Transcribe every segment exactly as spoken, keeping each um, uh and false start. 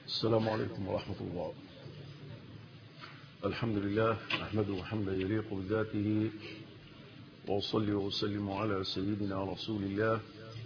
السلام عليكم ورحمة الله. الحمد لله نحمده حمدا يليق بذاته، وأصلي وأسلم على سيدنا رسول الله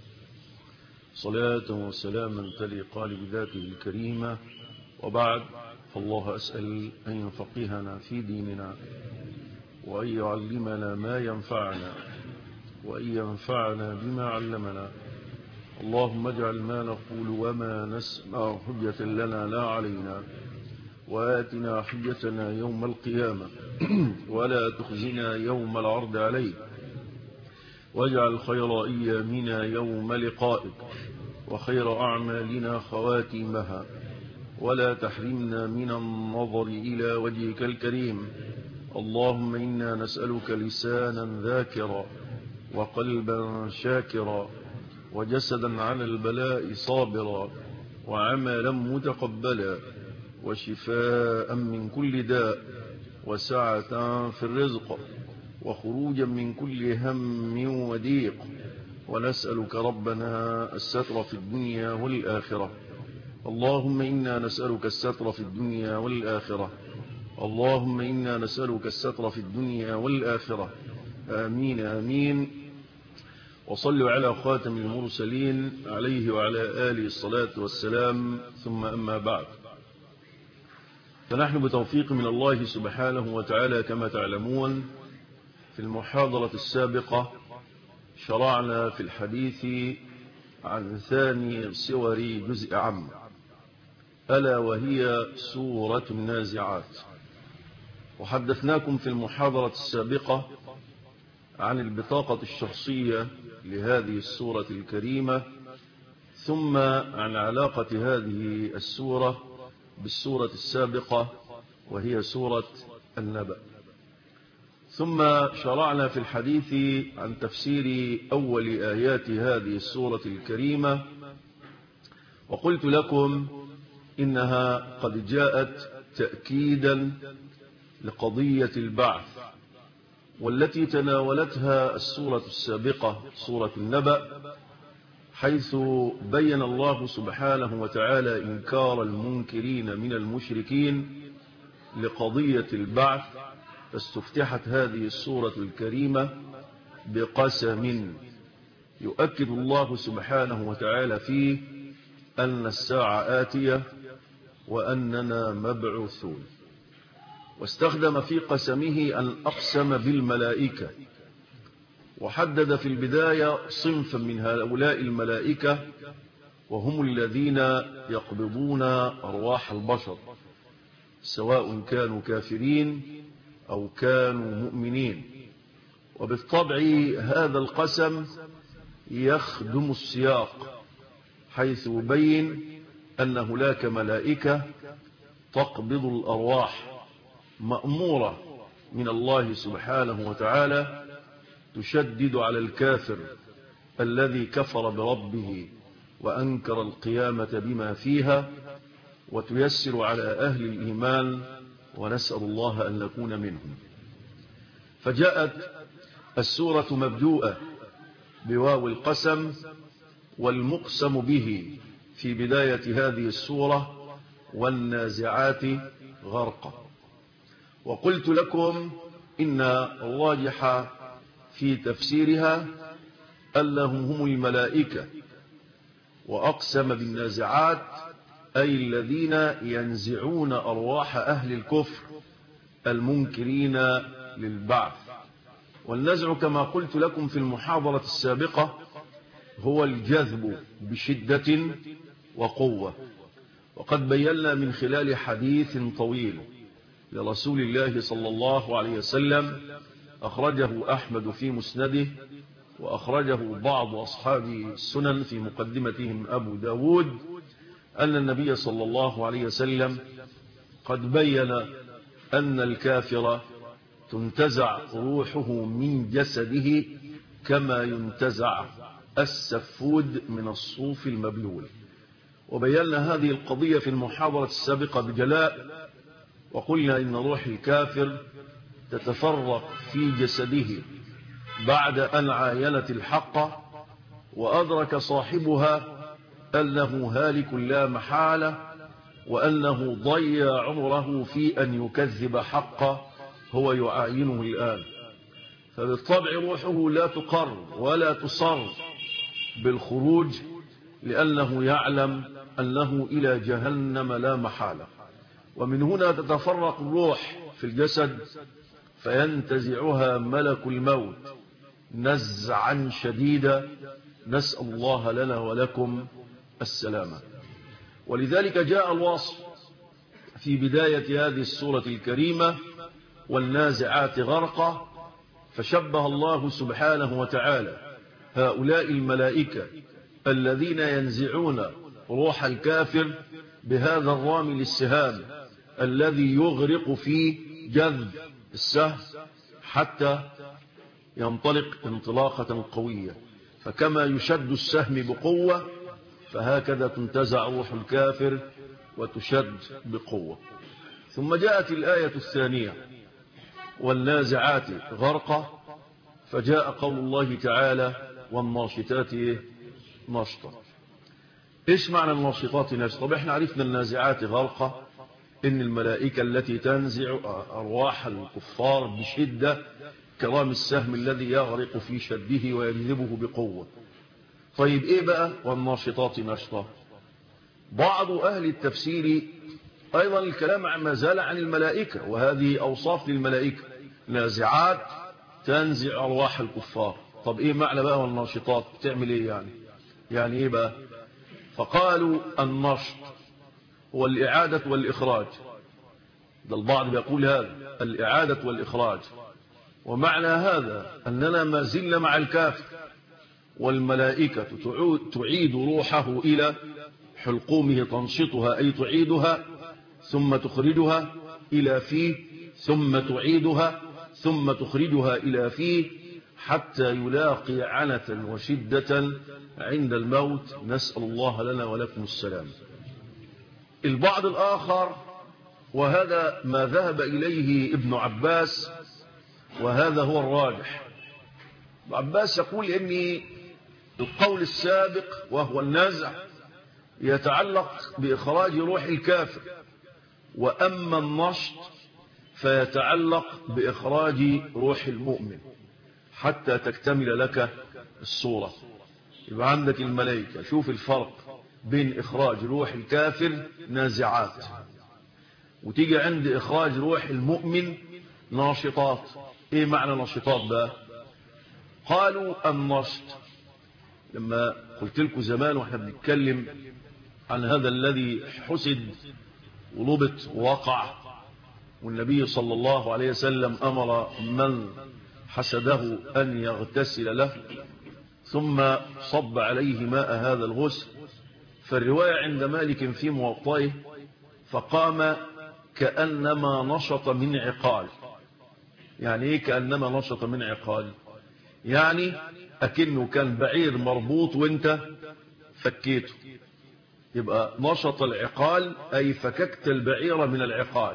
صلاة وسلاما تليقان بذاته الكريمة، وبعد، فالله أسأل أن يفقهنا في ديننا، وأن يعلمنا ما ينفعنا، وأن ينفعنا بما علمنا. اللهم اجعل ما نقول وما نسمع حجة لنا لا علينا، وآتنا حجتنا يوم القيامة ولا تخزنا يوم العرض عليك، واجعل خير أيامنا يوم لقائك، وخير أعمالنا خواتيمها، ولا تحرمنا من النظر إلى وجهك الكريم. اللهم إنا نسألك لسانا ذاكرا، وقلبا شاكرا، وجسدا على البلاء صابرا، وعملا متقبلا، وشفاء من كل داء، وسعة في الرزق، وخروجا من كل هم وضيق. ونسألك ربنا الستر في الدنيا والآخرة. اللهم إنا نسألك الستر في الدنيا والآخرة. اللهم إنا نسألك الستر في الدنيا والآخرة. آمين آمين. وصلوا على خاتم المرسلين عليه وعلى آله الصلاة والسلام، ثم أما بعد، فنحن بتوفيق من الله سبحانه وتعالى كما تعلمون في المحاضرة السابقة شرعنا في الحديث عن ثاني صور جزء عام، ألا وهي سورة النازعات. وحدثناكم في المحاضرة السابقة عن البطاقة الشخصية لهذه السورة الكريمة، ثم عن علاقة هذه السورة بالسورة السابقة وهي سورة النبأ. ثم شرعنا في الحديث عن تفسير أول آيات هذه السورة الكريمة، وقلت لكم إنها قد جاءت تأكيدا لقضية البعث، والتي تناولتها السورة السابقة سورة النبأ، حيث بين الله سبحانه وتعالى إنكار المنكرين من المشركين لقضية البعث. فاستفتحت هذه السورة الكريمة بقسم يؤكد الله سبحانه وتعالى فيه أن الساعة آتية وأننا مبعوثون. واستخدم في قسمه أن أقسم بالملائكة، وحدد في البداية صنفا من هؤلاء الملائكة، وهم الذين يقبضون أرواح البشر، سواء كانوا كافرين أو كانوا مؤمنين. وبالطبع هذا القسم يخدم السياق، حيث يبين أن هناك ملائكة تقبض الأرواح مأمورة من الله سبحانه وتعالى، تشدد على الكافر الذي كفر بربه وأنكر القيامة بما فيها، وتيسر على أهل الإيمان، ونسأل الله أن نكون منهم. فجاءت السورة مبدوءة بواو القسم، والمقسم به في بداية هذه السورة والنازعات غرقا. وقلت لكم إن الراجح في تفسيرها أنهم هم الملائكة، وأقسم بالنازعات أي الذين ينزعون أرواح أهل الكفر المنكرين للبعث. والنزع كما قلت لكم في المحاضرة السابقة هو الجذب بشدة وقوة. وقد بينا من خلال حديث طويل لرسول الله صلى الله عليه وسلم أخرجه أحمد في مسنده، وأخرجه بعض أصحاب السنن في مقدمتهم أبو داود، أن النبي صلى الله عليه وسلم قد بين أن الكافر تنتزع روحه من جسده كما ينتزع السفود من الصوف المبلول. وبينا هذه القضية في المحاضرة السابقة بجلاء، وقلنا إن روح الكافر تتفرق في جسده بعد أن عاينت الحق وأدرك صاحبها أنه هالك لا محالة، وأنه ضيع عمره في أن يكذب حقه هو يعاينه الآن. فبالطبع روحه لا تقر ولا تصر بالخروج، لأنه يعلم أنه إلى جهنم لا محالة. ومن هنا تتفرق الروح في الجسد فينتزعها ملك الموت نزعا شديدا، نسأل الله لنا ولكم السلامة. ولذلك جاء الوصف في بداية هذه السورة الكريمة والنازعات غرقا، فشبه الله سبحانه وتعالى هؤلاء الملائكة الذين ينزعون روح الكافر بهذا الرامي للسهام الذي يغرق في جذب السهم حتى ينطلق انطلاقة قوية. فكما يشد السهم بقوة فهكذا تنتزع روح الكافر وتشد بقوة. ثم جاءت الآية الثانية والنازعات غرقا، فجاء قول الله تعالى والناشطات نشطا. ايش معنى الناشطات نشطا؟ طب احنا عرفنا النازعات غرقا ان الملائكة التي تنزع ارواح الكفار بشدة كرام السهم الذي يغرق في شده ويجذبه بقوة. طيب ايه بقى والناشطات نشطا؟ بعض اهل التفسير ايضا الكلام ما زال عن الملائكة، وهذه اوصاف للملائكة، نازعات تنزع ارواح الكفار. طب ايه معنى بقى والناشطات؟ بتعمل ايه يعني؟ يعني ايه بقى؟ فقالوا النشط هو الاعادة والاخراج. ده البعض بيقول هذا الاعادة والاخراج، ومعنى هذا اننا ما زلنا مع الكافر والملائكة تعيد روحه الى حلقومه، تنشطها اي تعيدها ثم تخرجها الى فيه ثم تعيدها ثم تخرجها الى فيه حتى يلاقي عنة وشدة عند الموت، نسأل الله لنا ولكم السلام. البعض الآخر، وهذا ما ذهب إليه ابن عباس وهذا هو الراجح، ابن عباس يقول إن القول السابق وهو النزع يتعلق بإخراج روح الكافر، وأما النشط فيتعلق بإخراج روح المؤمن حتى تكتمل لك الصورة. يبقى عندك الملائكة، شوف الفرق بين إخراج روح الكافر نازعات، وتيجي عند إخراج روح المؤمن ناشطات. إيه معنى ناشطات بقى؟ قالوا النشط، لما قلت لكم زمان وإحنا بنتكلم عن هذا الذي حسد ولبط ووقع، والنبي صلى الله عليه وسلم أمر من حسده أن يغتسل له ثم صب عليه ماء هذا الغسل. فالرواية عند مالك في موطئه فقام كأنما نشط من عقال. يعني ايه كأنما نشط من عقال؟ يعني أكنه كان بعير مربوط وانت فكيته، يبقى نشط العقال أي فككت البعير من العقال.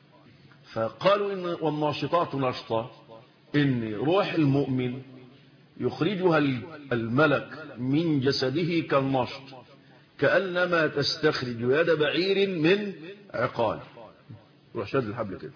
فقالوا إن والناشطات نشطة إن روح المؤمن يخرجها الملك من جسده كالنشط، كأنما تستخرج يد بعير من عقال. روح شد الحبل كده،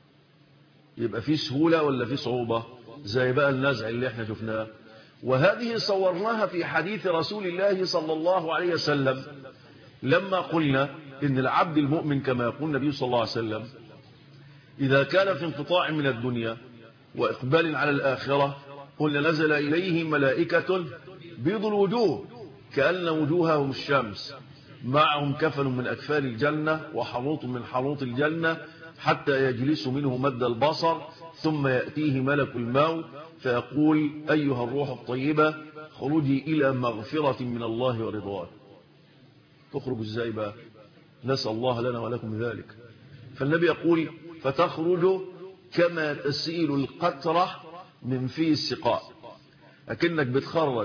يبقى في سهولة ولا في صعوبة؟ زي بقى النزع اللي احنا شفناه. وهذه صورناها في حديث رسول الله صلى الله عليه وسلم لما قلنا إن العبد المؤمن كما يقول النبي صلى الله عليه وسلم إذا كان في انقطاع من الدنيا وإقبال على الآخرة قلنا نزل إليه ملائكة بيض الوجوه كأن وجوههم الشمس، معهم كفن من أكفان الجنة وحروط من حروط الجنة، حتى يجلس منه مد البصر، ثم يأتيه ملك الموت فيقول أيها الروح الطيبة خرجي إلى مغفرة من الله ورضوان. تخرج ازاي بقى؟ نسأل الله لنا ولكم ذلك. فالنبي يقول فتخرج كما تسيل القطرة من في السقاء، أكنك بتخرج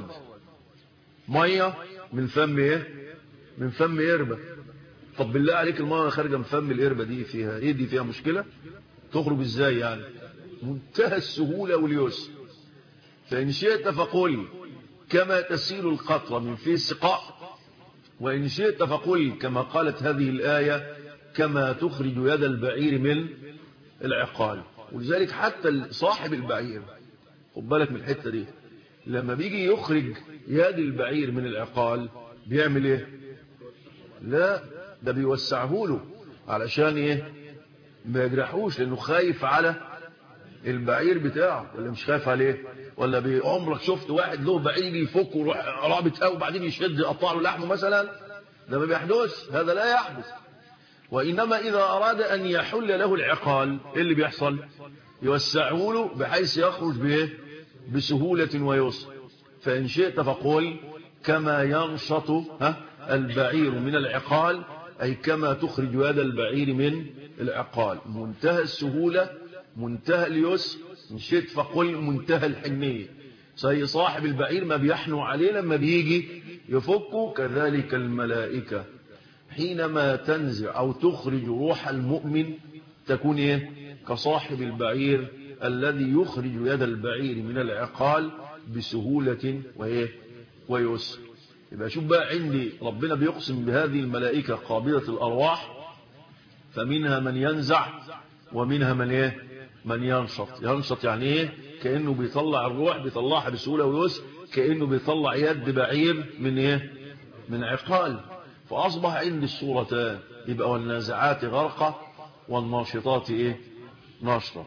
مية من فم ايه؟ من فم إربة. طب بالله عليك المية خارجة من فم الإربة دي فيها ايه؟ دي فيها مشكلة؟ تخرج ازاي يعني؟ منتهى السهولة واليسر. فإن شئت فقل كما تسيل القطرة من في السقاء، وإن شئت فقل كما قالت هذه الآية كما تخرج يد البعير من العقال. ولذلك حتى صاحب البعير، خد بالك من الحتة دي، لما بيجي يخرج يد البعير من العقال بيعمل ايه؟ لا، ده بيوسعه له علشان ايه؟ ما يجرحوش، لانه خايف على البعير بتاعه. ولا مش خايف عليه؟ ولا بعمرك شفت واحد له بعير يفك ويروح رابط قوي وبعدين يشد يقطع له لحمه مثلا؟ ده ما بيحدث، هذا لا يحدث. وإنما إذا أراد أن يحل له العقال إيه اللي بيحصل؟ يوسعه له بحيث يخرج به بسهولة ويسر. فإن شئت فقل كما ينشط ها البعير من العقال، أي كما تخرج يد البعير من العقال، منتهى السهولة منتهى اليسر. إن شئت فقل منتهى الحنية. زي صاحب البعير ما بيحنوا عليه لما بيجي يفكوا، كذلك الملائكة حينما تنزع أو تخرج روح المؤمن تكون إيه؟ كصاحب البعير الذي يخرج يد البعير من العقال بسهولة وإيه؟ ويسر. يبقى شوف بقى، عندي ربنا بيقسم بهذه الملائكة قابضة الأرواح، فمنها من ينزع ومنها من إيه؟ من ينشط. ينشط يعني إيه؟ كأنه بيطلع الروح، بيطلعها بسهولة ويسر، كأنه بيطلع يد بعير من إيه؟ من عقال. فأصبح عندي الصورتان، يبقى والنازعات غرقة والناشطات إيه؟ نشطة.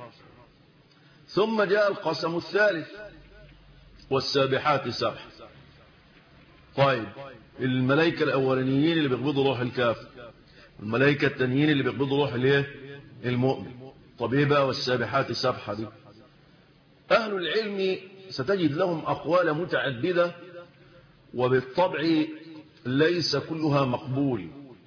ثم جاء القسم الثالث والسابحات سبح. طيب، الملائكة الأولانيين اللي بيقبضوا روح الكافر، الملائكة التانيين اللي بيقبضوا روح الايه؟ المؤمن. طب ايه بقى والسابحات سبحة دي؟ أهل العلم ستجد لهم أقوال متعددة، وبالطبع ليس كلها مقبول،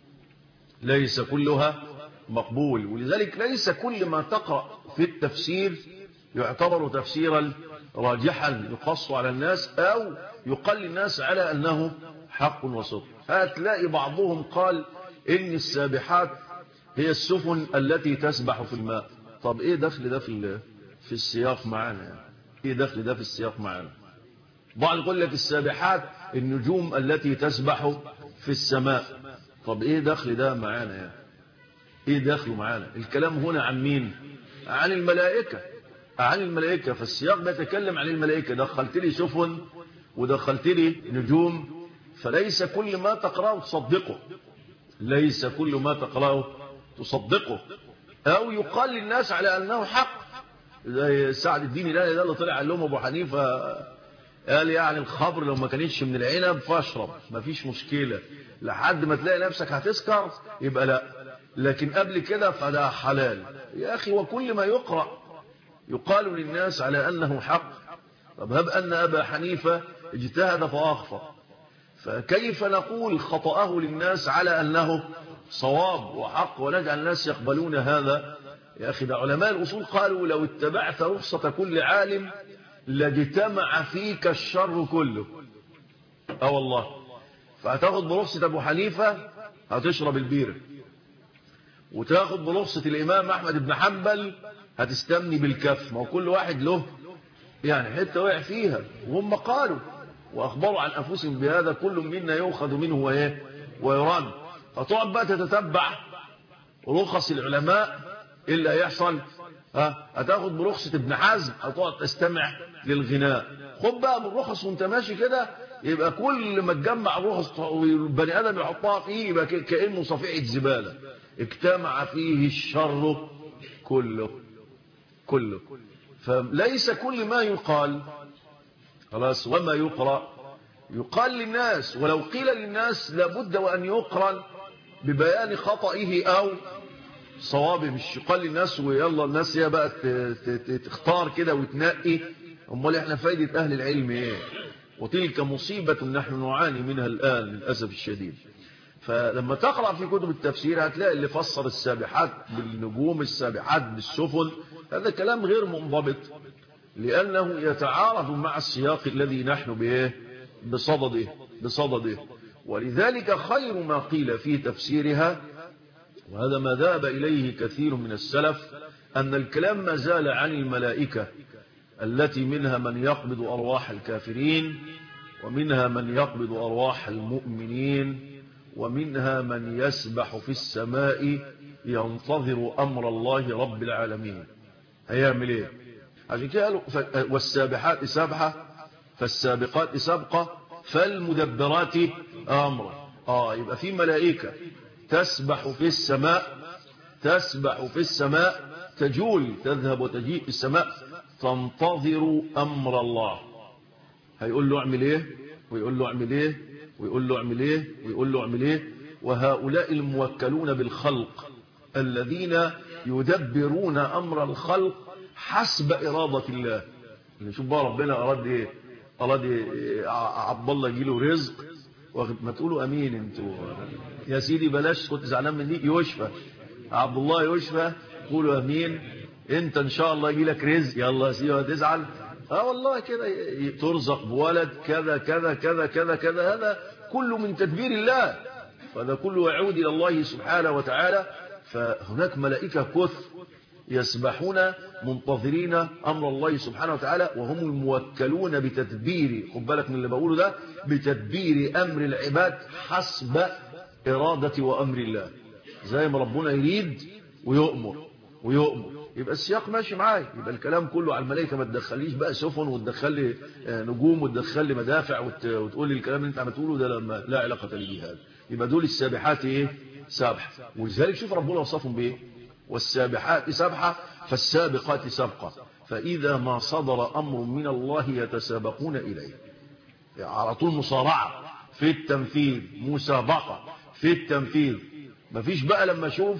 ليس كلها مقبول. ولذلك ليس كل ما تقرأ في التفسير يعتبر تفسيرا راجحا يقص على الناس أو يقل الناس على أنه حق وصدق. هتلاقي بعضهم قال إن السابحات هي السفن التي تسبح في الماء. طب إيه دخل ده في في السياق معانا يعني؟ إيه دخل ده في السياق معانا؟ بعض يقول لك السابحات النجوم التي تسبح في السماء. طب إيه دخل ده معانا يعني؟ إيه دخله معانا؟ الكلام هنا عن مين؟ عن الملائكة، عن الملائكة. فالسياق بيتكلم عن الملائكة. دخلت لي سفن ودخلت لي نجوم، فليس كل ما تقرأه تصدقه، ليس كل ما تقرأه تصدقه أو يقال للناس على أنه حق. زي سعد الدين الهلالي ده اللي طلع قال لهم أبو حنيفة قال يعني الخمر لو ما كانتش من العنب فاشرب، ما فيش مشكلة، لحد ما تلاقي نفسك هتسكر يبقى لا، لكن قبل كده فده حلال. يا أخي وكل ما يقرأ يقال للناس على أنه حق. طب هب أن أبا حنيفة اجتهد فأخطأ، فكيف نقول خطأه للناس على أنه صواب وحق ونجعل الناس يقبلون هذا؟ يا أخي ده علماء الأصول قالوا لو اتبعت رخصة كل عالم لاجتمع فيك الشر كله. اه والله. فهتاخد برخصة أبو حنيفة هتشرب البيرة، وتاخد برخصة الإمام أحمد بن حنبل هتستمني بالكف. ما هو كل واحد له يعني حتة وقع فيها، وهم قالوا وأخبروا عن أنفسهم بهذا، كل منا يؤخذ منه وإيه ويران. فتقعد بقى تتتبع رخص العلماء إلا يحصل ها هتاخد برخصة ابن حزم هتقعد تستمع للغناء. خد بقى من الرخص وانت ماشي كده، يبقى كل ما تجمع رخص والبني آدم يحطها فيه يبقى كأنه صفيحة زبالة اجتمع فيه الشر كله كله. فليس كل ما يقال خلاص وما يقرأ يقال للناس، ولو قيل للناس لابد وأن يقرأ ببيان خطئه أو صوابه، مش يقال للناس ويلا الناس هي بقى تختار كده وتنقي. امال احنا فايدة أهل العلم ايه؟ وتلك مصيبة نحن نعاني منها الآن للأسف الشديد. فلما تقرأ في كتب التفسير هتلاقي اللي فسر السابحات بالنجوم، السابحات بالسفن، هذا كلام غير منضبط، لأنه يتعارض مع السياق الذي نحن به بصدده بصدده. ولذلك خير ما قيل في تفسيرها، وهذا ما ذهب إليه كثير من السلف، أن الكلام ما زال عن الملائكة التي منها من يقبض أرواح الكافرين، ومنها من يقبض أرواح المؤمنين، ومنها من يسبح في السماء ينتظر أمر الله رب العالمين هيعمل ايه؟ عشان كده قالوا والسابحات سبحة فالسابقات سبقة فالمدبرات أمرا. آه يبقى في ملائكة تسبح في السماء تسبح في السماء تجول تذهب وتجيء في السماء تنتظر أمر الله. هيقول له اعمل ايه ويقول له اعمل ايه ويقول له اعمل ايه ويقول له اعمل ايه. وهؤلاء الموكلون بالخلق الذين يدبرون أمر الخلق حسب إرادة الله. نشوف بقى ربنا أراد ايه أراد إيه عبد الله يجيله رزق ما تقولوا أمين انتوا يا سيدي بلاش كنت زعلان من دي يشفى عبد الله يشفى قولوا أمين انت ان شاء الله يجي لك رزق يلا يا سيدي هتزعل اه والله كده ترزق بولد كذا كذا كذا كذا كذا هذا كله من تدبير الله وهذا كله يعود إلى الله سبحانه وتعالى. فهناك ملائكة كثر يسبحون منتظرين أمر الله سبحانه وتعالى وهم الموكلون بتدبير خد بالك من اللي بقوله ده بتدبير أمر العباد حسب إرادة وأمر الله زي ما ربنا يريد ويؤمر ويؤمر. يبقى السياق ماشي معايا يبقى الكلام كله على الملائكة ما تدخليش بقى سفن وتدخل لي نجوم وتدخل لي مدافع وتقول لي الكلام اللي انت عم تقوله ده لما لا علاقة لي بهذا. يبقى دول السابحات ايه سابح ولذلك شوف ربنا وصفهم بايه والسابحات سبحة فالسابقات سبقة فإذا ما صدر أمر من الله يتسابقون إليه. يعني على طول مصارعة في التنفيذ مسابقة في التنفيذ مفيش بقى لما أشوف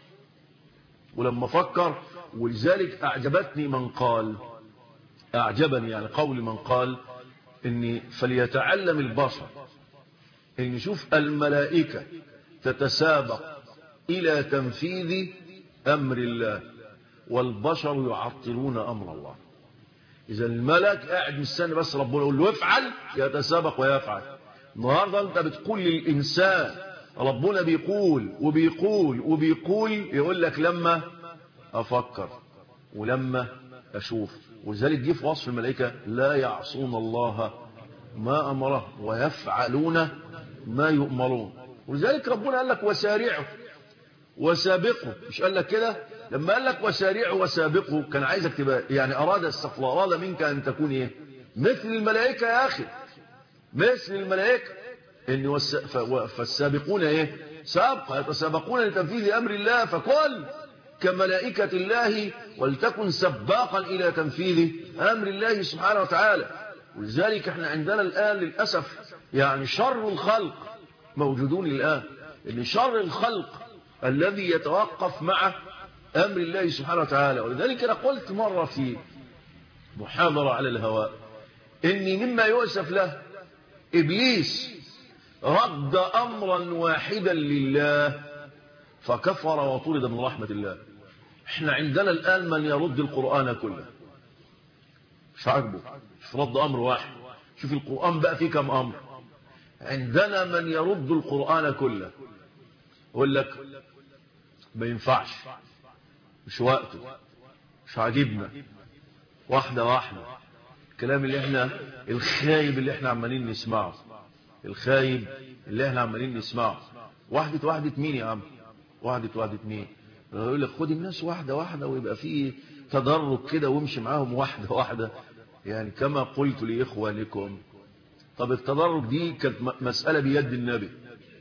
ولما أفكر. ولذلك أعجبتني من قال أعجبني يعني قول من قال إني فليتعلم البشر إن نشوف الملائكة تتسابق إلى تنفيذ أمر الله والبشر يعطلون أمر الله. إذا الملك قاعد مستني بس ربنا يقول له افعل يتسابق ويفعل. النهارده أنت بتقول للإنسان ربنا بيقول وبيقول وبيقول يقول لك لما أفكر ولما أشوف. ولذلك جه في وصف الملائكة لا يعصون الله ما أمره ويفعلون ما يؤمرون. ولذلك ربنا قال لك وسارعوا وسابقوا مش قال لك كده لما قال لك وسارعوا وسابقوا كان عايزك تبقى يعني أراد السفل أراد منك أن تكون إيه مثل الملائكة يا أخي مثل الملائكة إن والس... ف... فالسابقون إيه سابقة يتسابقون لتنفيذ أمر الله فكل كملائكة الله ولتكن سباقا إلى تنفيذ أمر الله سبحانه وتعالى. ولذلك احنا عندنا الآن للأسف يعني شر الخلق موجودون الآن إن شر الخلق الذي يتوقف مع أمر الله سبحانه وتعالى. ولذلك أنا قلت مرة في محاضرة على الهواء إني مما يؤسف له إبليس رد أمرا واحدا لله فكفر وطرد من رحمة الله. احنا عندنا الآن من يرد القرآن كله مش عاجبه مش رد أمر واحد. شوف القرآن بقى فيه كم أمر. عندنا من يرد القرآن كله يقول لك ما ينفعش مش وقته مش عاجبنا واحدة واحدة. الكلام اللي احنا الخايب اللي احنا عمالين نسمعه الخايب اللي احنا عمالين نسمعه واحدة واحدة مين يا عم واحدة واحدة مين. يقول لك خد الناس واحدة واحدة ويبقى فيه تدرج كده وامشي معاهم واحدة واحدة يعني كما قلت لإخوانكم. طب التدرج دي كانت مسألة بيد النبي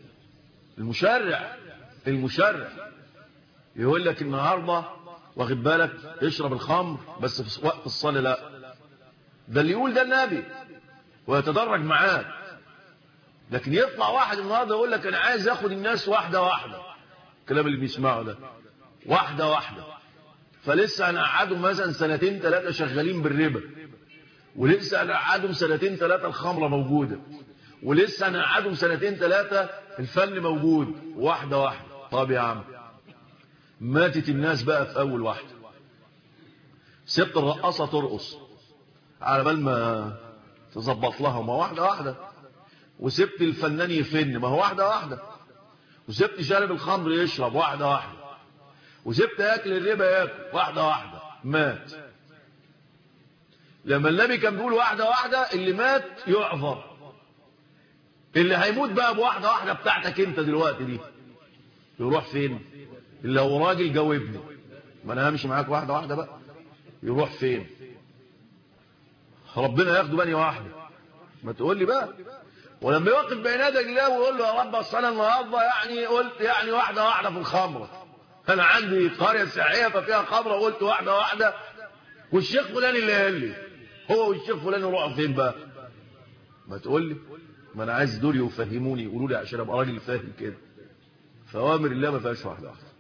المشرع المشرع يقول لك النهاردة واخد بالك اشرب الخمر بس في وقت الصلاة لا ده اللي يقول ده النبي ويتدرج معاه. لكن يطلع واحد النهاردة يقول لك انا عايز اخد الناس واحدة واحدة الكلام اللي بيسمعه ده واحدة واحدة. فلسه انا قعدهم مثلا سنتين ثلاثة شغالين بالربا ولسه انا قعدهم سنتين ثلاثة الخمرة موجودة ولسه انا قعدهم سنتين ثلاثة الفن موجود واحدة واحدة. طب يا عم ماتت الناس بقى في اول واحدة سبت الرقاصة ترقص على بال ما تظبط لها ما واحدة واحدة وسبت الفنان يفن ما هو واحدة واحدة وسبت شارب الخمر يشرب واحدة واحدة وسبت ياكل الربا ياكل واحدة واحدة مات. لما النبي كان بيقول واحدة واحدة اللي مات يعذر اللي هيموت بقى بواحدة واحدة بتاعتك انت دلوقتي دي يروح فين لو راجل جاوبني، ما انا همشي معاك واحده واحده بقى. يروح فين؟ ربنا ياخده بني واحده. ما تقول لي بقى. ولما يوقف بين يدي الله ويقول له يا رب اصل انا النهارده يعني قلت يعني واحده واحده في الخمره، انا عندي قريه سياحيه ففيها خمره وقلت واحده واحده، والشيخ فلان اللي قال لي، هو والشيخ فلان يروحوا فين بقى؟ ما تقول لي. ما انا عايز دول يفهموني، يقولوا لي عشان ابقى راجل فاهم كده. فاوامر الله ما فيهاش واحده واحده.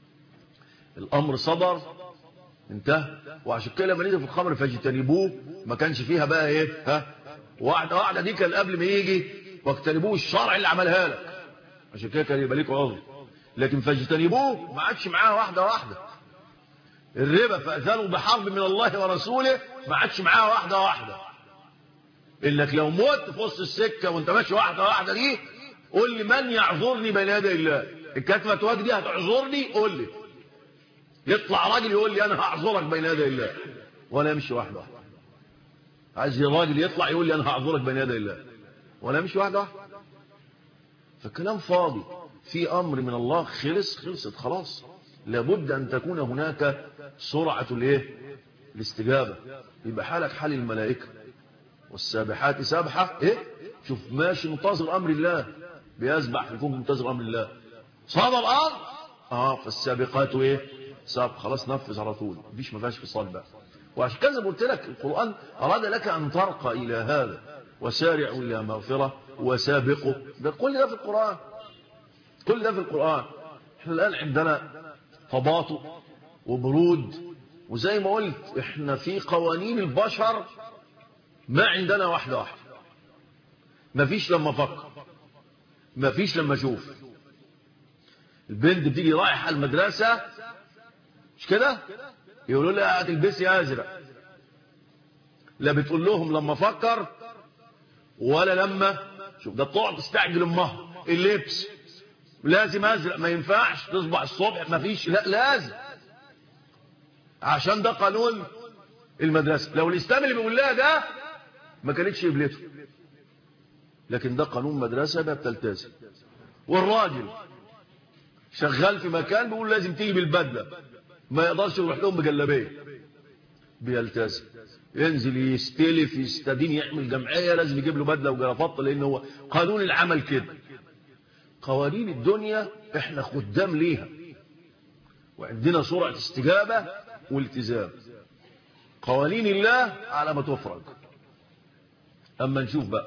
الامر صدر انتهى. وعشان كده لما نيجي في الخمر فاجتنبوه، ما كانش فيها بقى ايه ها واحده واحده، دي كان قبل ما يجي واجتنبوه الشرع اللي عملها لك، عشان كده كان يبقى ليك عذر. لكن فاجتنبوه ما عادش معاها واحده واحده. الربا فاذنوا بحرب من الله ورسوله ما عادش معاها واحده واحده. انك لو مت في وسط السكه وانت ماشي واحده واحده دي، قول لي من يعذرني بين يدي الله؟ الكتفه وجه دي هتعذرني؟ قول لي. يطلع راجل يقول لي انا هعذرك بين يدي الله، وانا امشي واحده واحده. عايز الراجل يطلع يقول لي انا هعذرك بين يدي الله، وانا امشي واحده واحده. فالكلام فاضي. في امر من الله خلص خلصت خلاص. لابد ان تكون هناك سرعه الايه؟ الاستجابه. يبقى حالك حال الملائكه. والسابحات سبحه ايه؟ شوف ماشي منتظر امر الله، بيسبح في الكون منتظر امر الله. صاد الارض اه فالسابقات ايه؟ سابق. خلاص نفذ على طول، مفيش ما فيهاش فصال بقى. وعشان كذا قلت لك القران اراد لك ان ترقى الى هذا. وسارعوا الى مغفره وسابقوا، ده كل ده في القران. كل ده في القران. احنا الان عندنا تباطؤ وبرود، وزي ما قلت احنا في قوانين البشر ما عندنا واحده واحده. مفيش لما افكر، مفيش لما اشوف. البنت بتيجي رايحه المدرسه مش كده؟ يقولوا لها هتلبسي ازرق. لا بتقول لهم لما افكر ولا لما شوف. ده بتقعد تستعجل امها اللبس لازم ازرق، ما ينفعش تصبح الصبح ما فيش، لا لازم، عشان ده قانون المدرسه. لو الاسلام اللي بيقول لها ده ما كانتش قبلته، لكن ده قانون مدرسه ده بتلتزم. والراجل شغال في مكان بيقول لازم تيجي بالبدله، ما يقدرش يروح لهم بجلابيه، بيلتزم. ينزل يستلف يستدين يعمل جمعيه لازم يجيب له بدله وجرافطه، لان هو قانون العمل كده. قوانين الدنيا احنا خدام ليها، وعندنا سرعه استجابه والتزام. قوانين الله على ما تفرج. اما نشوف بقى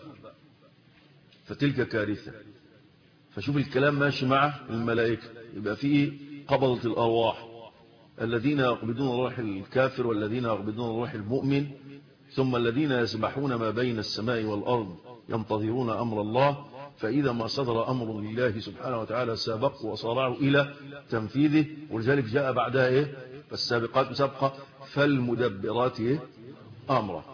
فتلك كارثه. فشوف الكلام ماشي مع الملائكه. يبقى فيه قبضه الارواح، الذين يقبضون روح الكافر والذين يقبضون روح المؤمن، ثم الذين يسبحون ما بين السماء والأرض ينتظرون أمر الله، فإذا ما صدر أمر لله سبحانه وتعالى سابقوا وصارعوا إلى تنفيذه. ولذلك جاء بعدها إيه؟ فالسابقات سبقة فالمدبرات إيه؟ أمره.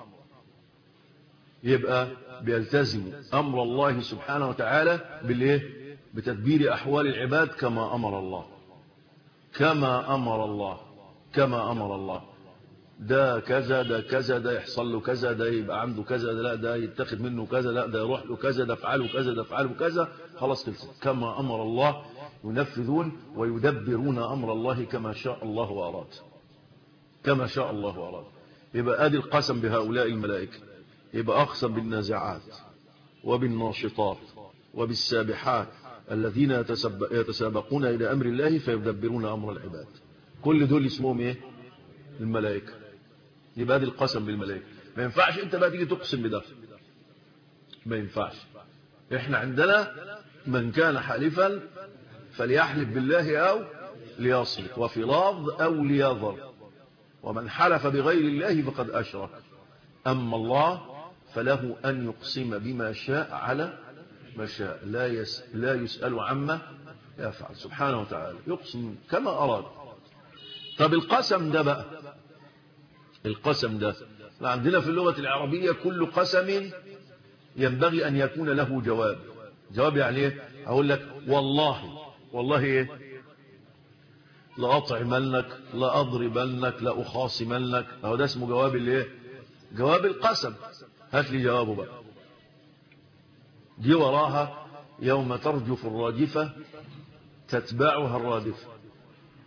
يبقى بيلتزم أمر الله سبحانه وتعالى بالإيه؟ بتدبير أحوال العباد كما أمر الله، كما أمر الله، كما أمر الله. ده كذا، ده كذا، ده يحصل له كذا، ده يبقى عنده كذا، ده لا ده يتخذ منه كذا، لا ده يروح له كذا، ده افعله كذا، ده افعله كذا. خلاص خلصت. كما أمر الله ينفذون ويدبرون أمر الله كما شاء الله وأراد، كما شاء الله وأراد. يبقى آدي القسم بهؤلاء الملائكة. يبقى أقسم بالنازعات وبالناشطات وبالسابحات الذين يتسابقون إلى أمر الله فيدبرون أمر العباد. كل دول اسمهم إيه؟ الملائكة. يبقى هذه القسم بالملائكة. ما ينفعش أنت بقى تيجي تقسم بده، ما ينفعش. إحنا عندنا من كان حالفا فليحلف بالله أو ليصمت، وفي لفظ أو ليظر، ومن حلف بغير الله فقد أشرك. أما الله فله أن يقسم بما شاء على ما شاء، لا, يس لا يسأل عما يفعل سبحانه وتعالى، يقسم كما أراد. طب القسم ده بقى، القسم ده عندنا في اللغة العربية كل قسم ينبغي أن يكون له جواب. جواب يعني ايه؟ أقول لك والله، والله ايه؟ لأطعمنك، لأضربنك، لأخاصمنك. أهو ده اسمه جواب الايه؟ جواب القسم. هات لي جوابه بقى. دي وراها يوم ترجف الراجفة تتبعها الرادفة.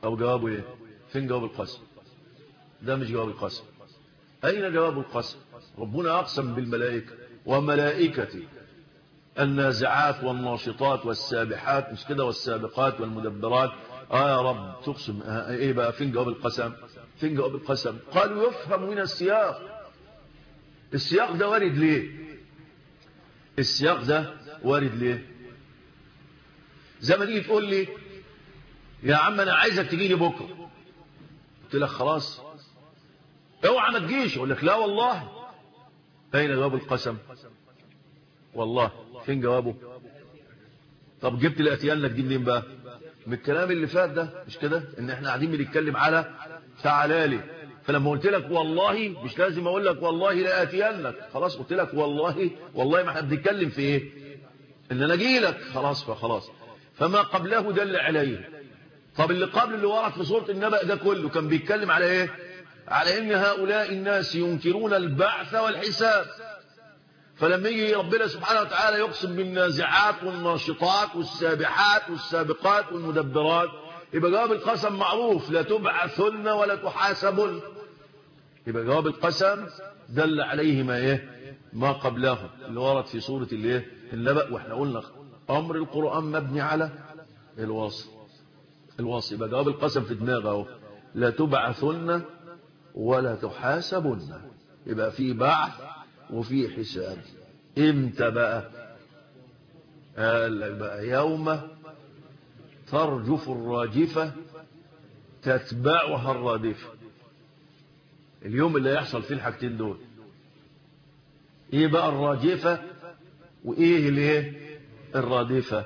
أو جوابه إيه؟ فين جواب القسم؟ ده مش جواب القسم. أين جواب القسم؟ ربنا أقسم بالملائكة وملائكته النازعات والناشطات والسابحات، مش كده، والسابقات والمدبرات. آه يا رب تقسم آه إيه بقى؟ فين جواب القسم؟ فين جواب القسم؟ قالوا يفهم من السياق. السياق ده وارد ليه؟ السياق ده وارد ليه؟ زي ما تيجي تقول لي يا عم أنا عايزك تجيني بكرة، قلت لك خلاص اوعى ما تجيش، اقول لك لا والله. اين جواب القسم؟ والله فين جوابه؟ طب جبت الاتيان لك دي منين بقى؟ من الكلام اللي فات ده، مش كده، ان احنا قاعدين بنتكلم على تعالى لي، فلما قلت لك والله مش لازم اقول لك والله لا اتيان لك، خلاص قلت لك والله. والله ما احنا بنتكلم في ايه؟ ان انا اجي لك، خلاص فخلاص. فما قبله دل عليه. طب اللي قبل اللي ورد في سورة النبأ ده كله كان بيتكلم على ايه؟ على ان هؤلاء الناس ينكرون البعث والحساب. فلما يجي ربنا سبحانه وتعالى يقسم بالنازعات والناشطات والسابحات والسابقات والمدبرات، يبقى جواب القسم معروف، لا تبعثن ولا تحاسبن. يبقى جواب القسم دل عليه ما ايه؟ ما قبله اللي ورد في سورة الايه؟ النبأ. واحنا قلنا امر القرآن مبني على الوصف. الوصف يبقى جواب القسم في دماغه اهو، لا تبعثن ولا تحاسبن. يبقى في بعث وفي حساب. امتى بقى؟ قال لك بقى يوم ترجف الراجفة تتبعها الرادفة. اليوم اللي يحصل فيه الحاجتين دول، ايه بقى الراجفة وايه الايه الرادفة؟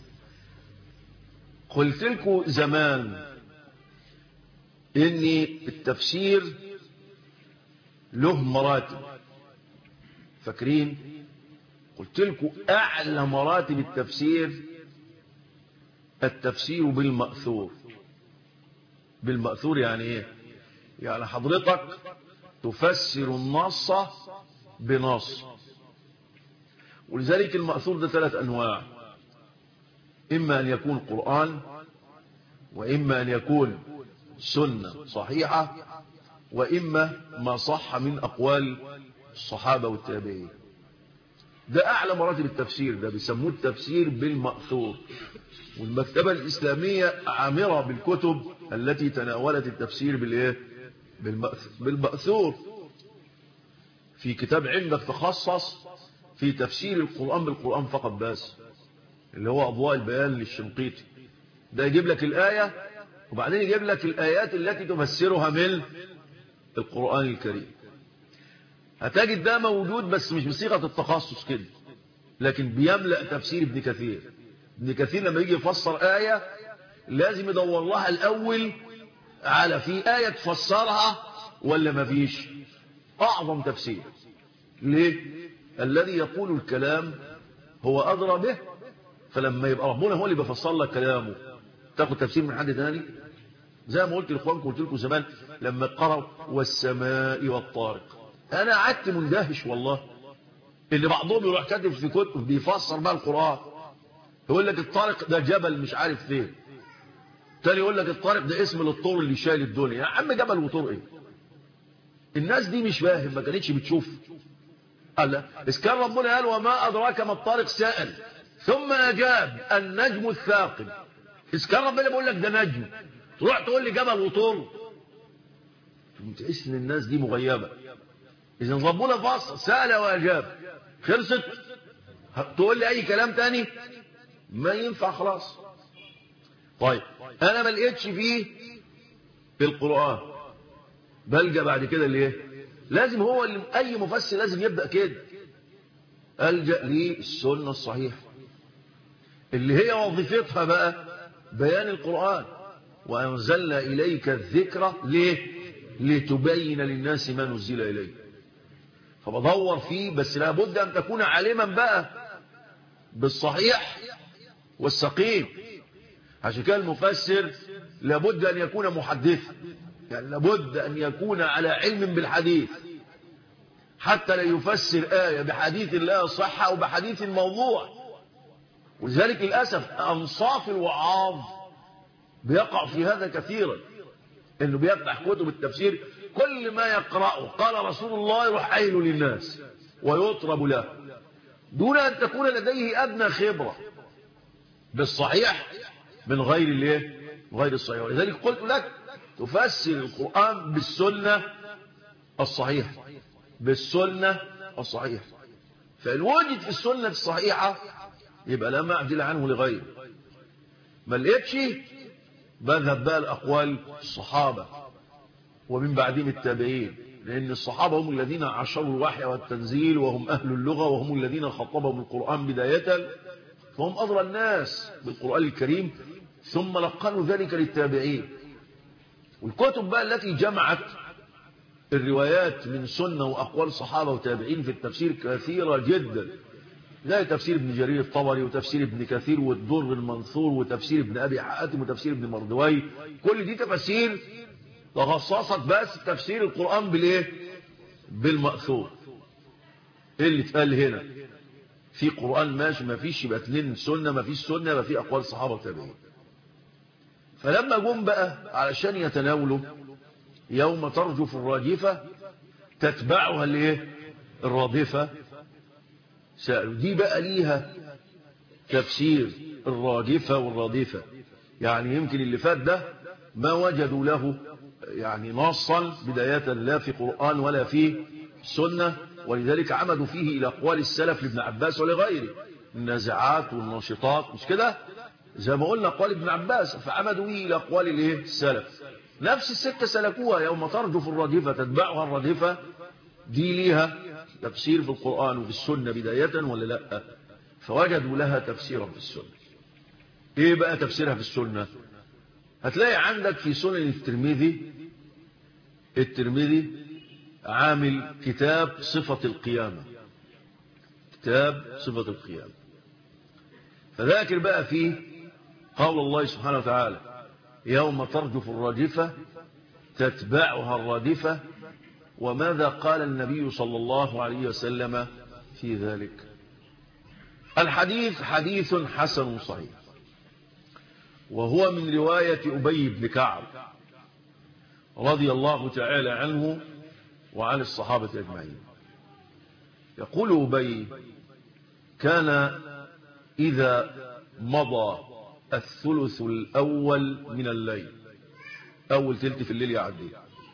قلت لكم زمان ان التفسير له مراتب، فاكرين؟ قلت لكم اعلى مراتب التفسير التفسير بالمأثور. بالمأثور يعني ايه؟ يعني حضرتك تفسر النص بنص. ولذلك المأثور ده ثلاث انواع، اما ان يكون قرآن، واما ان يكون سنة صحيحة، واما ما صح من اقوال الصحابة والتابعين. ده اعلى مراتب التفسير، ده بيسموه التفسير بالمأثور. والمكتبة الاسلامية عامرة بالكتب التي تناولت التفسير بالايه؟ بالمأثور. في كتاب عندك تخصص في تفسير القرآن بالقرآن فقط بس، اللي هو اضواء البيان للشنقيطي. ده يجيب لك الآية وبعدين يجيب لك الآيات التي تفسرها من القرآن الكريم. هتجد ده موجود بس مش بصيغة التخصص كده، لكن بيملأ تفسير ابن كثير. ابن كثير لما يجي يفسر آية لازم يدور لها الأول على في آية تفسرها ولا ما فيش. أعظم تفسير. ليه؟ الذي يقول الكلام هو أدرى به، فلما يبقى ربنا هو اللي بيفسر لك كلامه تاخد تفسير من حد ثاني؟ زي ما قلت لاخوانكم، قلت لكم زمان لما قرأوا والسماء والطارق، انا قعدت مندهش والله. اللي بعضهم يروح كاتب في كتب بيفسر بقى القرآن، يقول لك الطارق ده جبل مش عارف فين، تاني يقول لك الطارق ده اسم للطور اللي شايل الدنيا. يا عم جبل وطور ايه؟ الناس دي مش فاهم، ما كانتش بتشوف. قال لا، إذ كان ربنا قال وما أدراك ما الطارق، سأل ثم أجاب النجم الثاقب. إذ كان ربنا بيقول لك ده نجم، تروح تقول لي جبل وطور؟ تحس ان الناس دي مغيبة. إذا ربنا فصل سأل وأجاب، خلصت. تقول لي أي كلام تاني ما ينفع خلاص. طيب أنا ما لقيتش فيه في القرآن، بلجأ بعد كده ليه؟ لازم هو اللي أي مفسر لازم يبدأ كده، ألجأ للسنة الصحيحة اللي هي وظيفتها بقى بيان القرآن. وأنزلنا إليك الذكر ليه؟ لتبين للناس ما نزل إليه. فبدور فيه، بس لابد أن تكون عالما بقى بالصحيح والسقيم. عشان كده المفسر لابد أن يكون محدثا، يعني لابد أن يكون على علم بالحديث، حتى لا يفسر آية بحديث لا صحة أو بحديث موضوع. ولذلك للأسف أنصاف الوعاظ بيقع في هذا كثيرا، انه بيفتح كتب التفسير كل ما يقرأه قال رسول الله يروح قايله للناس ويطرب له دون ان تكون لديه ادنى خبرة بالصحيح من غير الايه غير الصحيح. ولذلك قلت لك تفسر القرآن بالسنة الصحيحة، بالسنة الصحيحة. فإن وجد في السنة الصحيحة يبقى لا معدل عنه لغيره. ما لقيتش بذهب بقى لأقوال الصحابة ومن بعدهم التابعين، لأن الصحابة هم الذين عاشروا الوحي والتنزيل وهم أهل اللغة وهم الذين خطبهم القرآن بداية، فهم أدرى الناس بالقرآن الكريم، ثم لقنوا ذلك للتابعين. والكتب بقى التي جمعت الروايات من سنة وأقوال صحابة وتابعين في التفسير كثيرة جدا، زي تفسير ابن جرير الطبري وتفسير ابن كثير والدر المنثور وتفسير ابن أبي حاتم وتفسير ابن مردوي. كل دي تفاسير تخصصت بس تفسير القرآن بالايه بالمأثور. ايه اللي اتقال هنا في قرآن ماشي، ما فيش يبقى اتنين سنة، ما فيش سنة يبقى في أقوال صحابة وتابعين. فلما جم بقى علشان يتناولوا يوم ترجف الراجفة تتبعها الايه الرادفة، سألوا دي بقى ليها تفسير الراجفة والرادفة. يعني يمكن اللي فات ده ما وجدوا له يعني نصا بداية لا في قرآن ولا في سنة، ولذلك عمدوا فيه إلى أقوال السلف لابن عباس ولغيره، النازعات والناشطات، مش كده زي ما قلنا أقوال ابن عباس، فعمدوا به إلى أقوال الايه السلف. نفس السكة سلكوها، يوم ترجف الرادفة تتبعها الرادفة، دي ليها تفسير في القرآن وفي السنة بداية ولا لا؟ فوجدوا لها تفسيرا في السنة. ايه بقى تفسيرها في السنة؟ هتلاقي عندك في سنن الترمذي، الترمذي عامل كتاب صفة القيامة، كتاب صفة القيامة، فذاكر بقى فيه قول الله سبحانه وتعالى يوم ترجف الراجفة تتبعها الرادفة، وماذا قال النبي صلى الله عليه وسلم في ذلك؟ الحديث حديث حسن صحيح، وهو من رواية أبي بن كعب رضي الله تعالى عنه وعن الصحابة أجمعين. يقول أبي كان إذا مضى الثلث الأول من الليل، أول تلت في الليل يعدي،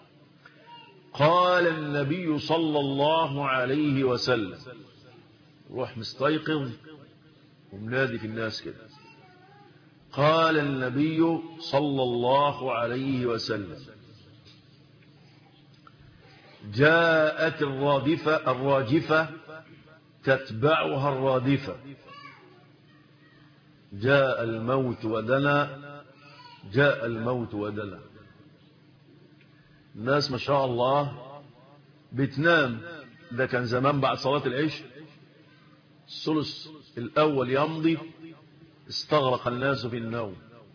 قال النبي صلى الله عليه وسلم، روح مستيقظ ومنادي في الناس كده، قال النبي صلى الله عليه وسلم جاءت الرادفة الراجفة تتبعها الرادفة، جاء الموت ودنا، جاء الموت ودنا. الناس ما شاء الله بتنام، ده كان زمان بعد صلاة العشاء الثلث الأول يمضي استغرق الناس في النوم.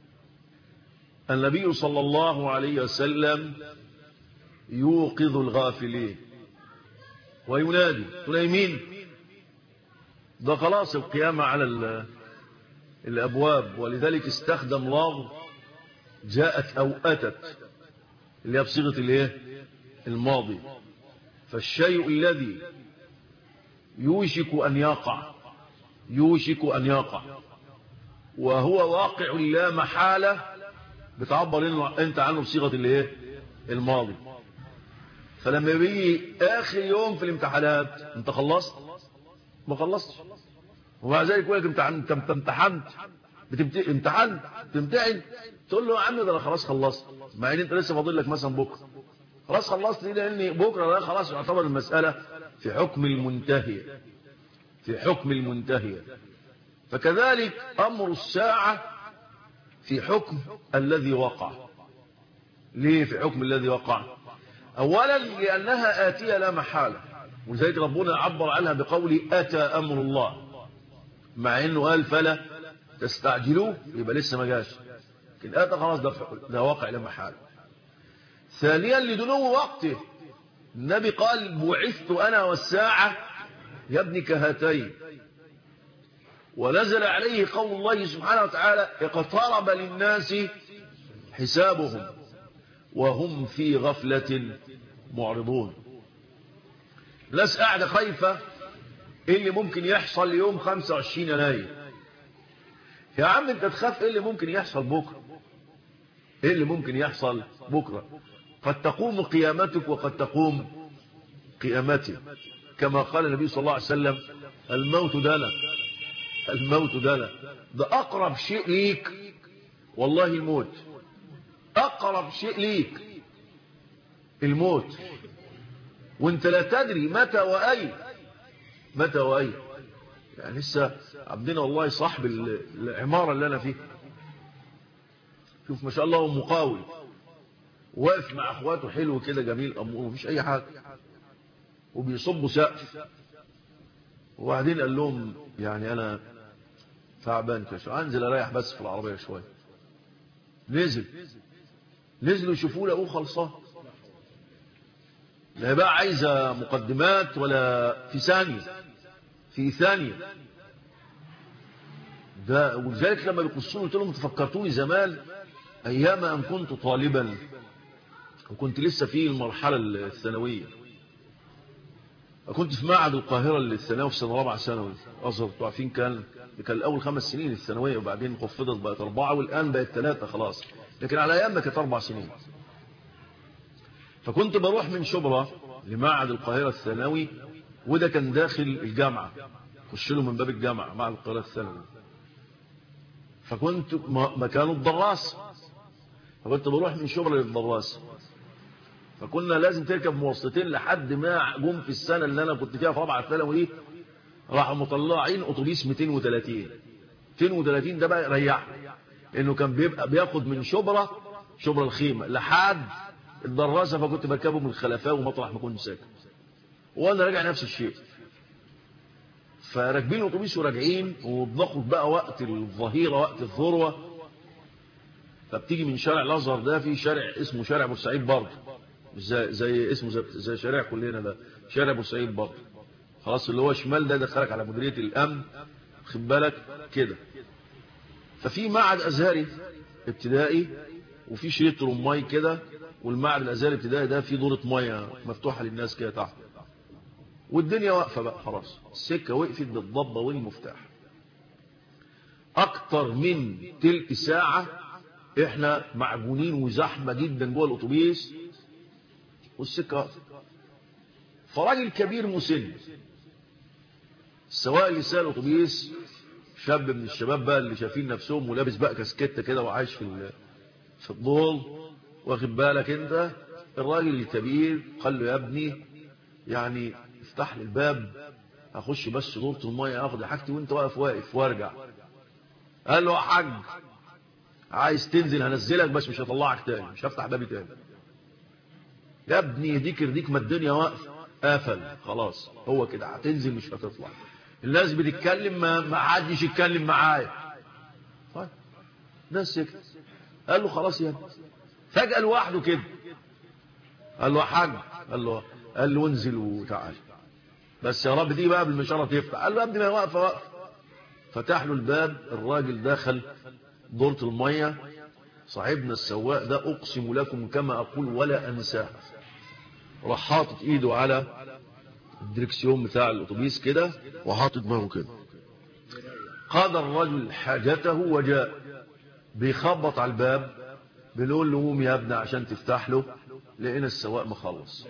النبي صلى الله عليه وسلم يوقظ الغافلين وينادي، تقول مين ده؟ خلاص القيامة على الأبواب. ولذلك استخدم لفظ جاءت أو أتت اللي هي بصيغة الايه الماضي. فالشيء الذي يوشك أن يقع، يوشك أن يقع وهو واقع لا محالة، بتعبر إنه أنت عنه بصيغة الايه الماضي. فلما يجي آخر يوم في الامتحانات أنت خلصت؟ ما خلصتش، ومع ذلك يقول لك انت امتحنت، امتحنت تمتحن، تقول له يا عم ده انا خلاص خلصت، مع ان انت لسه فاضل لك مثلا بكره. خلاص خلصت ليه؟ لان بكره ده خلاص يعتبر المساله في حكم المنتهي، في حكم المنتهي. فكذلك امر الساعه في حكم الذي وقع. ليه في حكم الذي وقع؟ اولا لانها اتيه لا محاله، ولذلك ربنا عبر عنها بقوله اتى امر الله، مع انه قال فلا تستعجلوه، يبقى لسه ما جاش، لكن اتى خلاص ده, ده واقع لا محاله. ثانيا لدنو وقته، النبي قال بعثت انا والساعه يا ابن كهاتين، ونزل عليه قول الله سبحانه وتعالى اقترب للناس حسابهم وهم في غفلة معرضون. الناس قاعدة خايفة ايه اللي ممكن يحصل يوم خمسة وعشرين يناير. يا عم انت تخاف ايه اللي ممكن يحصل بكرة؟ ايه اللي ممكن يحصل بكرة؟ قد تقوم قيامتك وقد تقوم قيامتي، كما قال النبي صلى الله عليه وسلم الموت دنا، الموت دنا. ده اقرب شيء ليك والله الموت، اقرب شيء ليك الموت، وانت لا تدري متى واين، متى واين. يعني لسه عبدنا والله صاحب العمارة اللي انا فيها، شوف ما شاء الله هو مقاول، واقف مع اخواته حلو كده جميل امور مفيش اي حاجة، وبيصبوا سقف. وبعدين قال لهم يعني انا تعبان كده، انزل اريح بس في العربية شوية. نزل نزلوا يشوفوه لقوه خلصان، لا بقى عايزة مقدمات ولا في ثانية، في ثانية. ده ولذلك لما بيقصون قلت لهم تفكرتوني زمان ايام ان كنت طالبا وكنت لسه في المرحلة الثانوية، كنت في معهد القاهرة الثانوي في سنة رابعة ثانوي أزهر. عارفين كان كان الأول خمس سنين الثانوية وبعدين خفضت بقت أربعة والآن بقت ثلاثة خلاص، لكن على أيامنا كانت أربع سنين. فكنت بروح من شبرا لمعهد القاهرة الثانوي، وده كان داخل الجامعة، خش له من باب الجامعة معهد القاهرة الثانوي. فكنت مكانه الدراس، فكنت بروح من شبرا للدراس. فكنا لازم تركب مواصلتين لحد ما جم في السنة اللي أنا كنت فيها في رابعة ثانوي راحوا مطلعين أتوبيس مئتين وثلاثين. مئتين وثلاثين ده بقى ريح، إنه كان بيبقى بياخد من شبرا شبرا الخيمة لحد الدراسة، فكنت بركبه من الخلفاء ومطرح ما كنت ساكن، وأنا راجع نفس الشيء. فراكبين الأتوبيس وراجعين، وبناخد بقى وقت الظهيرة وقت الذروة. فبتيجي من شارع الأزهر ده في شارع اسمه شارع بورسعيد برضه، زي, زي اسمه زي, زي شارع كلنا ده شارع بورسعيد برضه، خلاص اللي هو شمال ده دخلك على مديرية الأمن، خد بالك كده. ففي معهد أزهري ابتدائي وفي شريط رماي كده، والمعهد الأزهري الابتدائي ده في دورة مية مفتوحة للناس كده تحت، والدنيا واقفة بقى خلاص، السكة وقفت بالضبة والمفتاح. أكتر من تلت ساعة احنا معجونين وزحمة جدا جوه الأتوبيس والسكة واقفة. فراجل كبير مسن، السواق اللي ساق الأتوبيس شاب من الشباب بقى اللي شايفين نفسهم ولابس بقى كاسكته كده وعايش في في الضول، واخد بالك انت. الراجل الكبير قال له يا ابني يعني افتح لي الباب اخش بس دورة المية اخد حاجتي وانت واقف واقف وارجع. قال له يا حاج عايز تنزل هنزلك بس مش هطلعك تاني، مش هفتح بابي تاني. يا ابني يديك يرضيك ما الدنيا واقفه، قفل خلاص، هو كده هتنزل مش هتطلع. الناس بتتكلم ما, ما حدش يتكلم معايا. طيب ناس سكت. قال له خلاص يا ابني. فجأة لوحده كده قال له يا حاج، قال له قال له انزل وتعال بس يا رب دي بقى بالمشارة تفتح. قال له يا ابني ما واقفه واقفه. فتح له الباب، الراجل دخل دورة المية. صاحبنا السواق ده اقسم لكم كما اقول ولا انساه، راح حاطط ايده على الدركسيون بتاع الاتوبيس كده وحاطط دماغه كده. قضى الرجل حاجته وجاء، بيخبط على الباب بيقول له قوم يا ابني عشان تفتح له. لقينا السواق مخلص،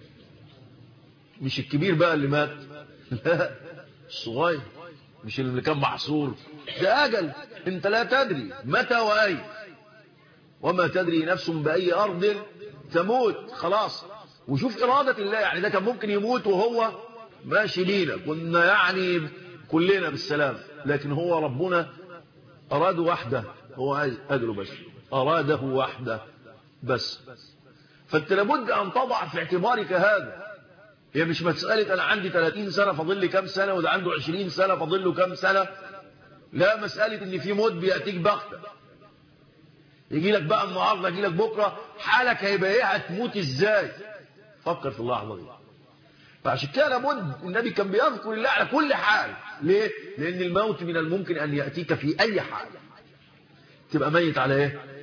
مش الكبير بقى اللي مات، لا الصغير، مش اللي كان محصور. ده اجل، انت لا تدري متى واين، وما تدري نفس باي ارض تموت. خلاص. وشوف إرادة الله، يعني ده كان ممكن يموت وهو ماشي لينا، كنا يعني كلنا بالسلام، لكن هو ربنا أراده وحده، هو عايز أجله بس، أراده وحده بس. فأنت لابد أن تضع في اعتبارك هذا. هي مش مسألة أنا عندي ثلاثين سنة فاضل لي كم سنة، وده عنده عشرين سنة فاضل له كم سنة. لا، مسألة إن في موت بيأتيك بغتة، يجي لك بقى النهارده يجي لك بكرة، حالك هيبقى إيه، هتموت إزاي. فكر في اللحظة دي. فعشان كده لابد النبي كان بيذكر الله على كل حال. ليه؟ لأن الموت من الممكن أن يأتيك في أي حال. تبقى ميت على إيه؟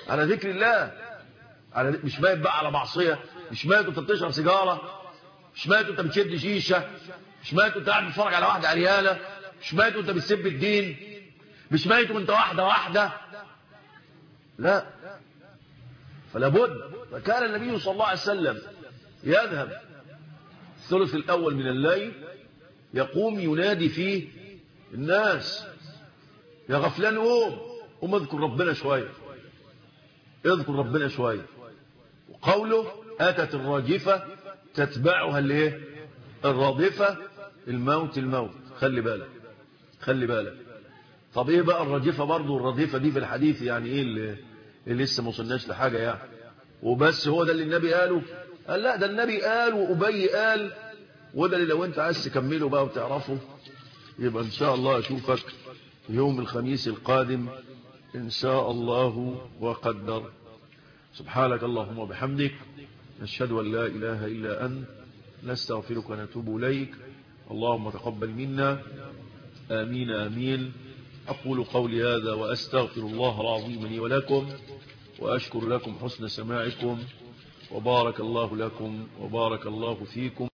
على ذكر الله، على ذكر. مش ميت بقى على معصية، مش ميت وانت بتشرب سيجارة، مش ميت وانت بتشد شيشة، مش ميت وانت قاعد بتتفرج على واحدة عريانة، مش ميت وانت بتسب الدين، مش ميت وانت واحدة واحدة. لا، فلا بد. فكان النبي صلى الله عليه وسلم يذهب الثلث الأول من الليل يقوم ينادي فيه الناس: يا غفلان قوم قوم اذكر ربنا شوية، اذكر ربنا شوية. وقوله: أتت الراجفة تتبعها الايه؟ الرادفة. الموت الموت. خلي بالك خلي بالك. طب ايه بقى الراجفة برضو؟ الرادفة دي في الحديث يعني ايه اللي, اللي لسه ما وصلناش لحاجة يعني وبس؟ هو ده اللي النبي قاله؟ قال لا، ده النبي قال وأبي قال، وده اللي لو انت عايز تكمله بقى وتعرفه يبقى ان شاء الله اشوفك يوم الخميس القادم ان شاء الله وقدر. سبحانك اللهم وبحمدك، نشهد ان لا اله الا انت، نستغفرك ونتوب اليك. اللهم تقبل منا، امين امين. اقول قولي هذا واستغفر الله العظيم لي ولكم، واشكر لكم حسن سماعكم، وبارك الله لكم وبارك الله فيكم.